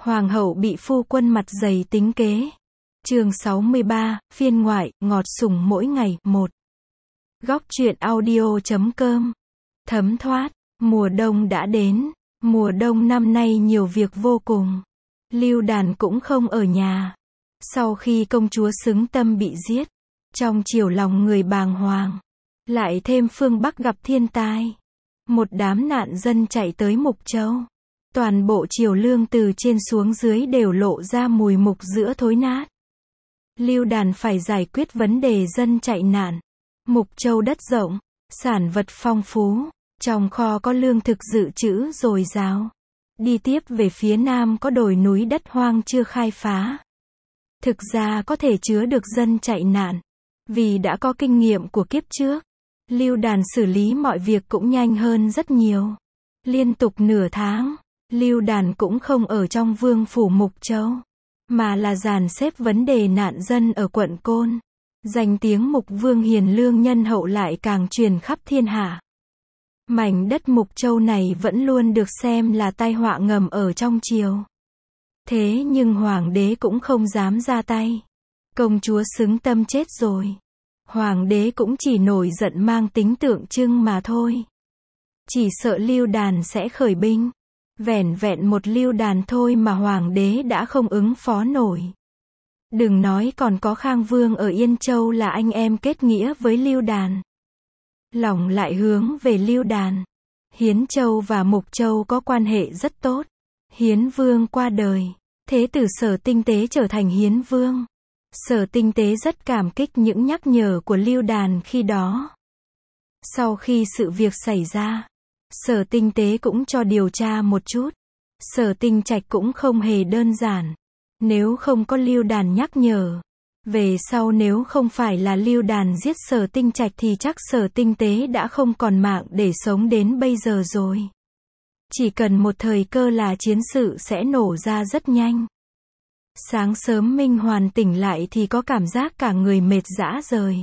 Hoàng hậu bị phu quân mặt dày tính kế. Chương 63, phiên ngoại, ngọt sủng mỗi ngày, 1. Góc truyện audio.com. Thấm thoát, mùa đông đã đến. Mùa đông năm nay nhiều việc vô cùng. Lưu Đàn cũng không ở nhà. Sau khi công chúa Xứng Tâm bị giết, trong triều lòng người bàng hoàng. Lại thêm phương Bắc gặp thiên tai. Một đám nạn dân chạy tới Mục Châu. Toàn bộ triều lương từ trên xuống dưới đều lộ ra mùi mục giữa thối nát. Lưu Đàn phải giải quyết vấn đề dân chạy nạn. Mục Châu đất rộng, sản vật phong phú, trong kho có lương thực dự trữ dồi dào. Đi tiếp về phía nam có đồi núi đất hoang chưa khai phá. Thực ra có thể chứa được dân chạy nạn. Vì đã có kinh nghiệm của kiếp trước, Lưu Đàn xử lý mọi việc cũng nhanh hơn rất nhiều. Liên tục nửa tháng, Lưu Đàn cũng không ở trong vương phủ Mục Châu, mà là dàn xếp vấn đề nạn dân ở quận Côn. Danh tiếng Mục Vương hiền lương nhân hậu lại càng truyền khắp thiên hạ. Mảnh đất Mục Châu này vẫn luôn được xem là tai họa ngầm ở trong triều. Thế nhưng hoàng đế cũng không dám ra tay. Công chúa Xứng Tâm chết rồi. Hoàng đế cũng chỉ nổi giận mang tính tượng trưng mà thôi. Chỉ sợ Lưu Đàn sẽ khởi binh. Vẻn vẹn một Lưu Đàn thôi mà hoàng đế đã không ứng phó nổi. Đừng nói còn có Khang Vương ở Yên Châu là anh em kết nghĩa với Lưu Đàn. Lòng lại hướng về Lưu Đàn. Hiến Châu và Mục Châu có quan hệ rất tốt. Hiến Vương qua đời. Thế tử Sở Tinh Tế trở thành Hiến Vương. Sở Tinh Tế rất cảm kích những nhắc nhở của Lưu Đàn khi đó. Sau khi sự việc xảy ra, Sở Tinh Tế cũng cho điều tra một chút. Sở Tinh Trạch cũng không hề đơn giản. Nếu không có Lưu Đàn nhắc nhở, về sau nếu không phải là Lưu Đàn giết Sở Tinh Trạch thì chắc Sở Tinh Tế đã không còn mạng để sống đến bây giờ rồi. Chỉ cần một thời cơ là chiến sự sẽ nổ ra rất nhanh. Sáng sớm Minh Hoàn tỉnh lại thì có cảm giác cả người mệt rã rời.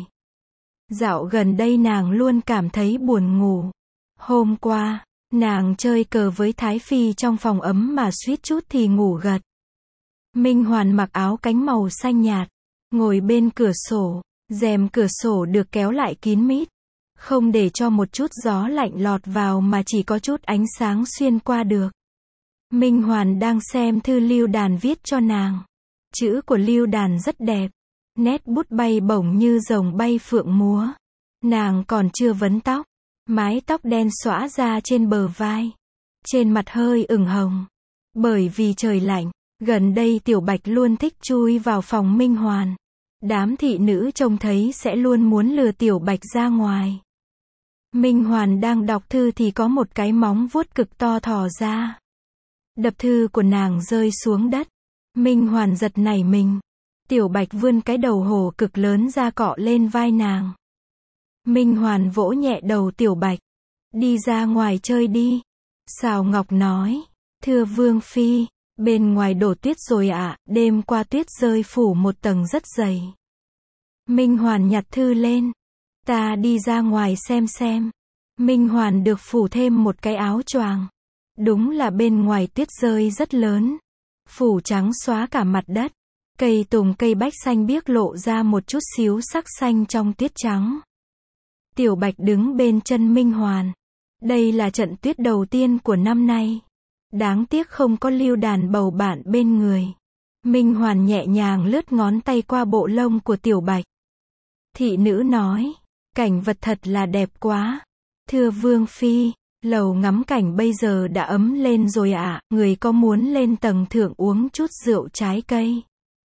Dạo gần đây nàng luôn cảm thấy buồn ngủ. Hôm qua, nàng chơi cờ với Thái Phi trong phòng ấm mà suýt chút thì ngủ gật. Minh Hoàn mặc áo cánh màu xanh nhạt, ngồi bên cửa sổ, rèm cửa sổ được kéo lại kín mít, không để cho một chút gió lạnh lọt vào mà chỉ có chút ánh sáng xuyên qua được. Minh Hoàn đang xem thư Lưu Đàn viết cho nàng. Chữ của Lưu Đàn rất đẹp, nét bút bay bổng như rồng bay phượng múa. Nàng còn chưa vấn tóc, mái tóc đen xõa ra trên bờ vai, trên mặt hơi ửng hồng. Bởi vì trời lạnh, gần đây Tiểu Bạch luôn thích chui vào phòng Minh Hoàn. Đám thị nữ trông thấy sẽ luôn muốn lừa Tiểu Bạch ra ngoài. Minh Hoàn đang đọc thư thì có một cái móng vuốt cực to thò ra. Đập thư của nàng rơi xuống đất. Minh Hoàn giật nảy mình. Tiểu Bạch vươn cái đầu hổ cực lớn ra cọ lên vai nàng. Minh Hoàn vỗ nhẹ đầu Tiểu Bạch. Đi ra ngoài chơi đi. Sào Ngọc nói. Thưa Vương Phi, bên ngoài đổ tuyết rồi ạ, đêm qua tuyết rơi phủ một tầng rất dày. Minh Hoàn nhặt thư lên. Ta đi ra ngoài xem. Minh Hoàn được phủ thêm một cái áo choàng. Đúng là bên ngoài tuyết rơi rất lớn. Phủ trắng xóa cả mặt đất. Cây tùng cây bách xanh biếc lộ ra một chút xíu sắc xanh trong tuyết trắng. Tiểu Bạch đứng bên chân Minh Hoàn. Đây là trận tuyết đầu tiên của năm nay. Đáng tiếc không có Lưu Đàn bầu bạn bên người. Minh Hoàn nhẹ nhàng lướt ngón tay qua bộ lông của Tiểu Bạch. Thị nữ nói, cảnh vật thật là đẹp quá. Thưa Vương Phi, lầu ngắm cảnh bây giờ đã ấm lên rồi ạ, người có muốn lên tầng thượng uống chút rượu trái cây?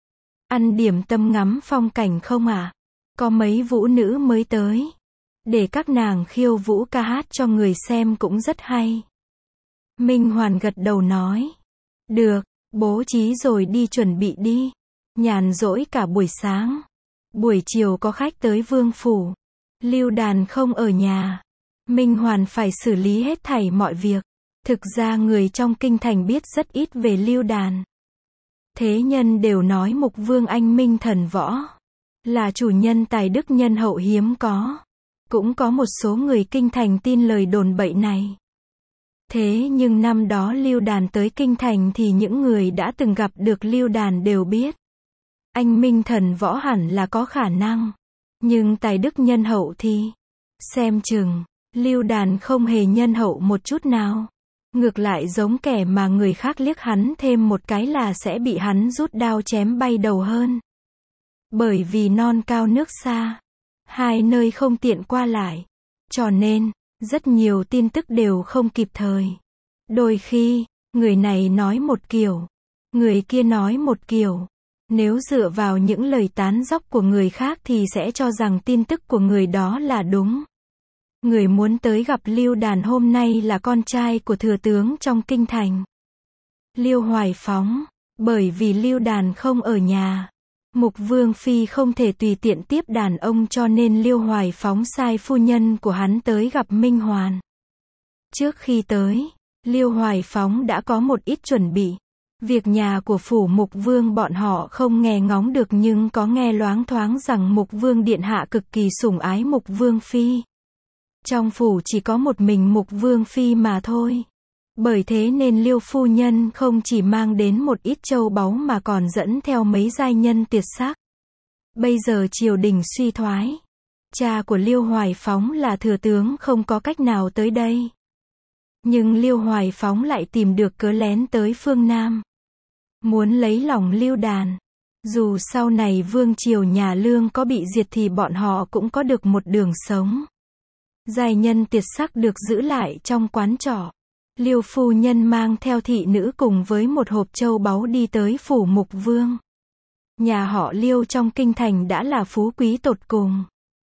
Ăn điểm tâm ngắm phong cảnh không ạ? Có mấy vũ nữ mới tới. Để các nàng khiêu vũ ca hát cho người xem cũng rất hay. Minh Hoàn gật đầu nói. Được, bố trí rồi đi chuẩn bị đi. Nhàn rỗi cả buổi sáng. Buổi chiều có khách tới vương phủ. Lưu Đàn không ở nhà. Minh Hoàn phải xử lý hết thảy mọi việc. Thực ra người trong kinh thành biết rất ít về Lưu Đàn. Thế nhân đều nói Mục Vương anh minh thần võ. Là chủ nhân tài đức nhân hậu hiếm có. Cũng có một số người kinh thành tin lời đồn bậy này. Thế nhưng năm đó Lưu Đàn tới kinh thành thì những người đã từng gặp được Lưu Đàn đều biết. Anh minh thần võ hẳn là có khả năng. Nhưng tài đức nhân hậu thì, xem chừng, Lưu Đàn không hề nhân hậu một chút nào. Ngược lại giống kẻ mà người khác liếc hắn thêm một cái là sẽ bị hắn rút đao chém bay đầu hơn. Bởi vì non cao nước xa, hai nơi không tiện qua lại. Cho nên, rất nhiều tin tức đều không kịp thời. Đôi khi, người này nói một kiểu, người kia nói một kiểu. Nếu dựa vào những lời tán dóc của người khác thì sẽ cho rằng tin tức của người đó là đúng. Người muốn tới gặp Lưu Đàn hôm nay là con trai của thừa tướng trong kinh thành, Liêu Hoài Phóng. Bởi vì Lưu Đàn không ở nhà, Mục Vương Phi không thể tùy tiện tiếp đàn ông cho nên Liêu Hoài Phóng sai phu nhân của hắn tới gặp Minh Hoàn. Trước khi tới, Liêu Hoài Phóng đã có một ít chuẩn bị. Việc nhà của phủ Mục Vương bọn họ không nghe ngóng được nhưng có nghe loáng thoáng rằng Mục Vương Điện Hạ cực kỳ sủng ái Mục Vương Phi. Trong phủ chỉ có một mình Mục Vương Phi mà thôi. Bởi thế nên Liêu phu nhân không chỉ mang đến một ít châu báu mà còn dẫn theo mấy giai nhân tuyệt sắc. Bây giờ triều đình suy thoái. Cha của Liêu Hoài Phóng là thừa tướng không có cách nào tới đây. Nhưng Liêu Hoài Phóng lại tìm được cớ lén tới phương Nam. Muốn lấy lòng Lưu Đàn. Dù sau này vương triều nhà Lương có bị diệt thì bọn họ cũng có được một đường sống. Giai nhân tuyệt sắc được giữ lại trong quán trọ. Liêu phu nhân mang theo thị nữ cùng với một hộp châu báu đi tới phủ Mục Vương. Nhà họ Liêu trong kinh thành đã là phú quý tột cùng.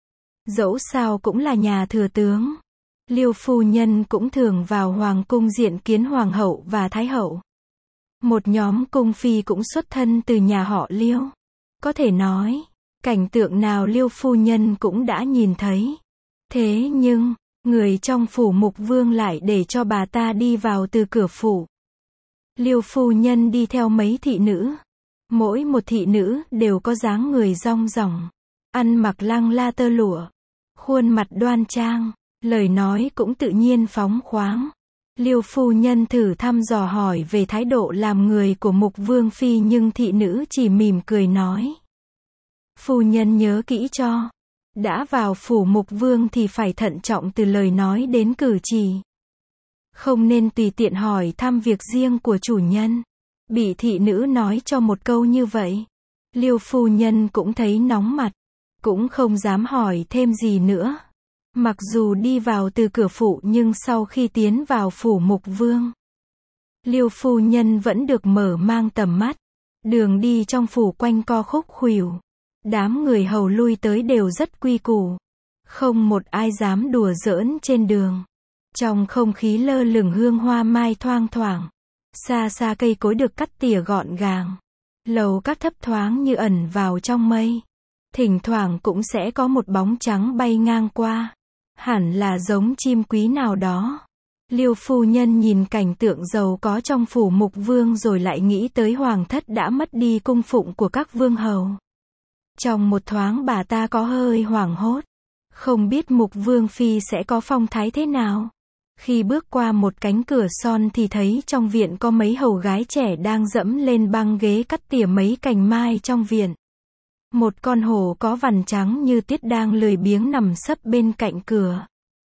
Dẫu sao cũng là nhà thừa tướng. Liêu phu nhân cũng thường vào hoàng cung diện kiến hoàng hậu và thái hậu. Một nhóm cung phi cũng xuất thân từ nhà họ Liêu. Có thể nói, cảnh tượng nào Liêu phu nhân cũng đã nhìn thấy. Thế nhưng, người trong phủ Mục Vương lại để cho bà ta đi vào từ cửa phủ. Liêu phu nhân đi theo mấy thị nữ. Mỗi một thị nữ đều có dáng người rong ròng, ăn mặc lăng la tơ lụa, khuôn mặt đoan trang, lời nói cũng tự nhiên phóng khoáng. Liêu phu nhân thử thăm dò hỏi về thái độ làm người của Mục Vương Phi nhưng thị nữ chỉ mỉm cười nói. Phu nhân nhớ kỹ cho. Đã vào phủ Mục Vương thì phải thận trọng từ lời nói đến cử chỉ. Không nên tùy tiện hỏi thăm việc riêng của chủ nhân. Bị thị nữ nói cho một câu như vậy. Liêu phu nhân cũng thấy nóng mặt. Cũng không dám hỏi thêm gì nữa. Mặc dù đi vào từ cửa phủ nhưng sau khi tiến vào phủ Mục Vương, Liêu phu nhân vẫn được mở mang tầm mắt. Đường đi trong phủ quanh co khúc khuỷu. Đám người hầu lui tới đều rất quy củ. Không một ai dám đùa giỡn trên đường. Trong không khí lơ lửng hương hoa mai thoang thoảng. Xa xa cây cối được cắt tỉa gọn gàng. Lầu các thấp thoáng như ẩn vào trong mây. Thỉnh thoảng cũng sẽ có một bóng trắng bay ngang qua. Hẳn là giống chim quý nào đó. Liêu phu nhân nhìn cảnh tượng giàu có trong phủ Mục Vương rồi lại nghĩ tới hoàng thất đã mất đi cung phụng của các vương hầu. Trong một thoáng bà ta có hơi hoảng hốt. Không biết Mục Vương Phi sẽ có phong thái thế nào. Khi bước qua một cánh cửa son thì thấy trong viện có mấy hầu gái trẻ đang dẫm lên băng ghế cắt tỉa mấy cành mai trong viện. Một con hổ có vằn trắng như tiết đang lười biếng nằm sấp bên cạnh cửa.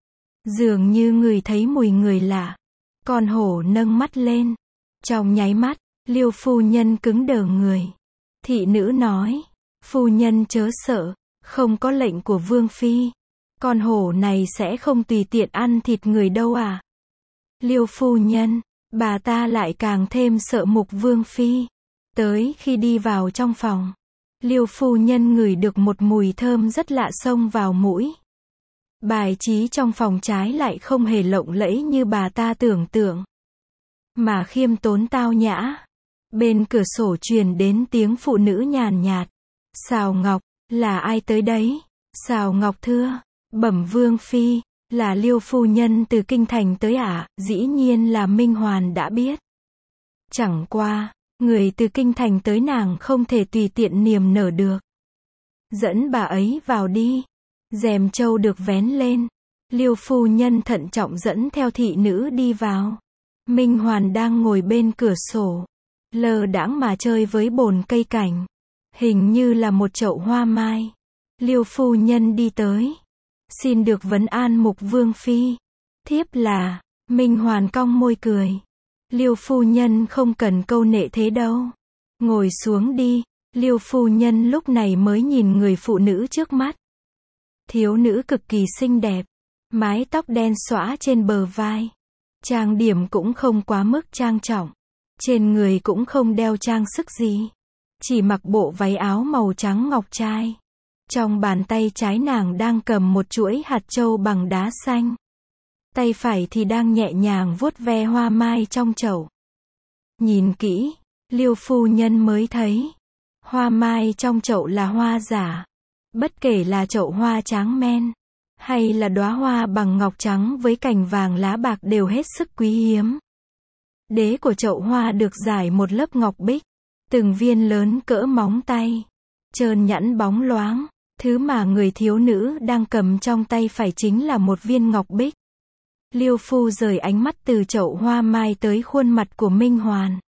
Dường như người thấy mùi người lạ. Con hổ nâng mắt lên. Trong nháy mắt, Liêu phu nhân cứng đờ người. Thị nữ nói. Phu nhân chớ sợ. Không có lệnh của Vương Phi. Con hổ này sẽ không tùy tiện ăn thịt người đâu à. Liêu phu nhân. Bà ta lại càng thêm sợ Mục Vương Phi. Tới khi đi vào trong phòng, Liêu phu nhân ngửi được một mùi thơm rất lạ xông vào mũi. Bài trí trong phòng trái lại không hề lộng lẫy như bà ta tưởng tượng, mà khiêm tốn tao nhã. Bên cửa sổ truyền đến tiếng phụ nữ nhàn nhạt. Sào Ngọc, là ai tới đấy? Sào Ngọc thưa, bẩm Vương Phi, là Liêu phu nhân từ kinh thành tới ạ. Dĩ nhiên là Minh Hoàn đã biết. Chẳng qua, người từ kinh thành tới nàng không thể tùy tiện niềm nở được. Dẫn bà ấy vào đi. Rèm trâu được vén lên. Liêu phu nhân thận trọng dẫn theo thị nữ đi vào. Minh Hoàn đang ngồi bên cửa sổ, lơ đãng mà chơi với bồn cây cảnh. Hình như là một chậu hoa mai. Liêu phu nhân đi tới. Xin được vấn an Mục Vương phi. Thiếp là, Minh Hoàn cong môi cười. Liêu phu nhân không cần câu nệ thế đâu. Ngồi xuống đi. Liêu phu nhân lúc này mới nhìn người phụ nữ trước mắt. Thiếu nữ cực kỳ xinh đẹp. Mái tóc đen xõa trên bờ vai. Trang điểm cũng không quá mức trang trọng. Trên người cũng không đeo trang sức gì. Chỉ mặc bộ váy áo màu trắng ngọc trai. Trong bàn tay trái nàng đang cầm một chuỗi hạt châu bằng đá xanh. Tay phải thì đang nhẹ nhàng vuốt ve hoa mai trong chậu. Nhìn kỹ, Liêu phu nhân mới thấy. Hoa mai trong chậu là hoa giả. Bất kể là chậu hoa tráng men, hay là đóa hoa bằng ngọc trắng với cành vàng lá bạc đều hết sức quý hiếm. Đế của chậu hoa được rải một lớp ngọc bích. Từng viên lớn cỡ móng tay. Trơn nhẵn bóng loáng. Thứ mà người thiếu nữ đang cầm trong tay phải chính là một viên ngọc bích. Liêu phu rời ánh mắt từ chậu hoa mai tới khuôn mặt của Minh Hoàn.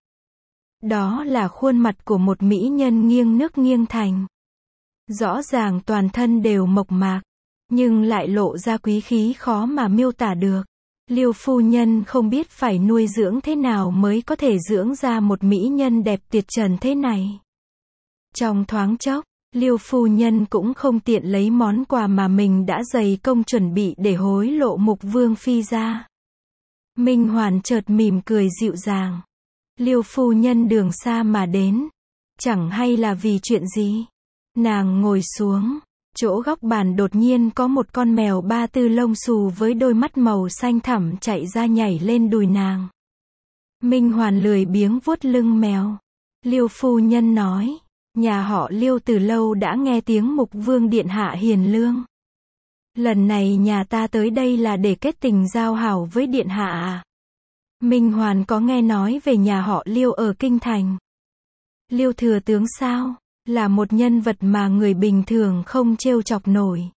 Đó là khuôn mặt của một mỹ nhân nghiêng nước nghiêng thành. Rõ ràng toàn thân đều mộc mạc, nhưng lại lộ ra quý khí khó mà miêu tả được. Liêu phu nhân không biết phải nuôi dưỡng thế nào mới có thể dưỡng ra một mỹ nhân đẹp tuyệt trần thế này. Trong thoáng chốc, Liêu phu nhân cũng không tiện lấy món quà mà mình đã dày công chuẩn bị để hối lộ Mục Vương phi ra. Minh Hoàn chợt mỉm cười dịu dàng. Liêu phu nhân đường xa mà đến, chẳng hay là vì chuyện gì. Nàng ngồi xuống, chỗ góc bàn đột nhiên có một con mèo ba tư lông xù với đôi mắt màu xanh thẳm chạy ra nhảy lên đùi nàng. Minh Hoàn lười biếng vuốt lưng mèo. Liêu phu nhân nói, nhà họ Liêu từ lâu đã nghe tiếng Mục Vương điện hạ hiền lương. Lần này nhà ta tới đây là để kết tình giao hảo với điện hạ à? Minh Hoàn có nghe nói về nhà họ Liêu ở kinh thành. Liêu thừa tướng sao? Là một nhân vật mà người bình thường không trêu chọc nổi.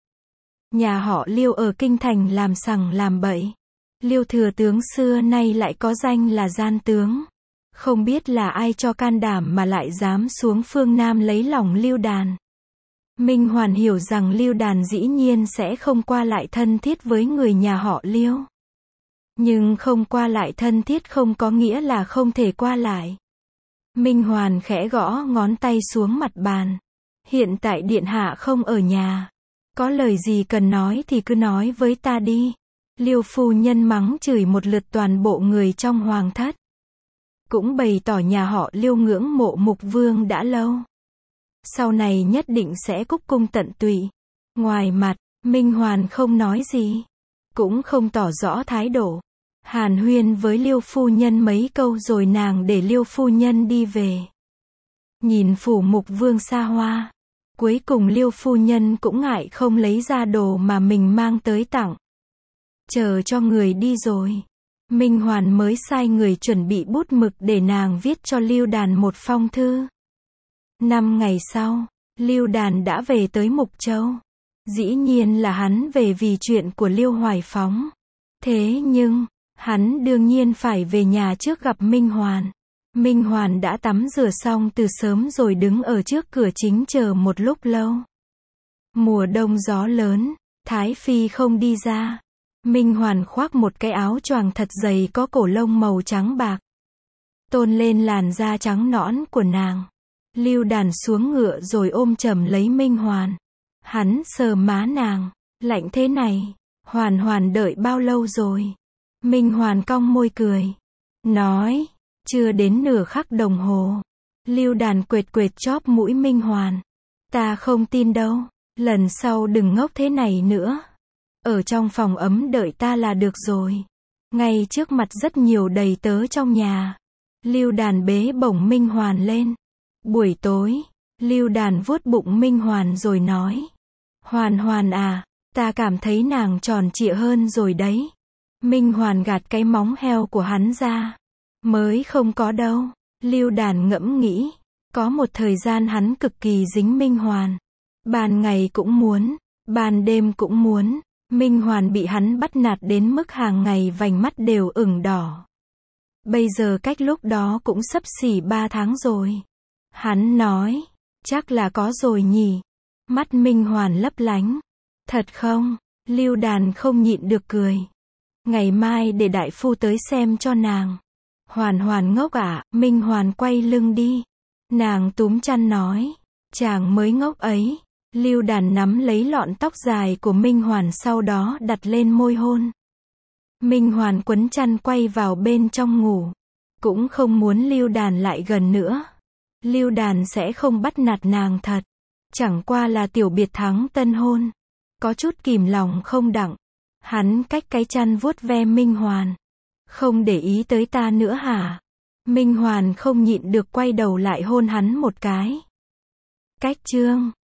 Nhà họ Liêu ở kinh thành làm sằng làm bậy. Liêu thừa tướng xưa nay lại có danh là gian tướng. Không biết là ai cho can đảm mà lại dám xuống phương Nam lấy lòng Liêu Đàn. Minh Hoàn hiểu rằng Liêu Đàn dĩ nhiên sẽ không qua lại thân thiết với người nhà họ Liêu. Nhưng không qua lại thân thiết không có nghĩa là không thể qua lại. Minh Hoàn khẽ gõ ngón tay xuống mặt bàn. Hiện tại điện hạ không ở nhà. Có lời gì cần nói thì cứ nói với ta đi. Liêu phu nhân mắng chửi một lượt toàn bộ người trong hoàng thất. Cũng bày tỏ nhà họ Liêu ngưỡng mộ Mục Vương đã lâu. Sau này nhất định sẽ cúc cung tận tụy. Ngoài mặt, Minh Hoàn không nói gì. Cũng không tỏ rõ thái độ. Hàn huyên với Liêu phu nhân mấy câu rồi nàng để Liêu phu nhân đi về. Nhìn phủ Mục Vương xa hoa. Cuối cùng Liêu phu nhân cũng ngại không lấy ra đồ mà mình mang tới tặng. Chờ cho người đi rồi. Minh Hoàn mới sai người chuẩn bị bút mực để nàng viết cho Liêu Đàn một phong thư. 5 ngày sau, Liêu Đàn đã về tới Mục Châu. Dĩ nhiên là hắn về vì chuyện của Liêu Hoài Phóng. Thế nhưng, hắn đương nhiên phải về nhà trước gặp Minh Hoàn. Minh Hoàn đã tắm rửa xong từ sớm rồi đứng ở trước cửa chính chờ một lúc lâu. Mùa đông gió lớn, Thái Phi không đi ra. Minh Hoàn khoác một cái áo choàng thật dày có cổ lông màu trắng bạc. Tôn lên làn da trắng nõn của nàng. Liêu Đàn xuống ngựa rồi ôm chầm lấy Minh Hoàn. Hắn sờ má nàng. Lạnh thế này, Hoàn Hoàn đợi bao lâu rồi? Minh Hoàn cong môi cười. Nói, chưa đến nửa khắc đồng hồ. Liêu Đàn quệt quệt chóp mũi Minh Hoàn. Ta không tin đâu, lần sau đừng ngốc thế này nữa. Ở trong phòng ấm đợi ta là được rồi. Ngay trước mặt rất nhiều đầy tớ trong nhà. Liêu Đàn bế bổng Minh Hoàn lên. Buổi tối, Liêu Đàn vuốt bụng Minh Hoàn rồi nói. Hoàn Hoàn à, ta cảm thấy nàng tròn trịa hơn rồi đấy. Minh Hoàn gạt cái móng heo của hắn ra. Mới không có đâu. Liêu Đàn ngẫm nghĩ. Có một thời gian hắn cực kỳ dính Minh Hoàn. Ban ngày cũng muốn, ban đêm cũng muốn. Minh Hoàn bị hắn bắt nạt đến mức hàng ngày vành mắt đều ửng đỏ. Bây giờ cách lúc đó cũng xấp xỉ 3 tháng rồi. Hắn nói, chắc là có rồi nhỉ. Mắt Minh Hoàn lấp lánh. Thật không? Lưu Đàn không nhịn được cười. Ngày mai để đại phu tới xem cho nàng. Hoàn Hoàn ngốc à, Minh Hoàn quay lưng đi. Nàng túm chăn nói, chàng mới ngốc ấy. Lưu Đàn nắm lấy lọn tóc dài của Minh Hoàn sau đó đặt lên môi hôn. Minh Hoàn quấn chăn quay vào bên trong ngủ. Cũng không muốn Lưu Đàn lại gần nữa. Lưu Đàn sẽ không bắt nạt nàng thật. Chẳng qua là tiểu biệt thắng tân hôn. Có chút kìm lòng không đặng. Hắn cách cái chăn vuốt ve Minh Hoàn. Không để ý tới ta nữa hả? Minh Hoàn không nhịn được quay đầu lại hôn hắn một cái. Cách chương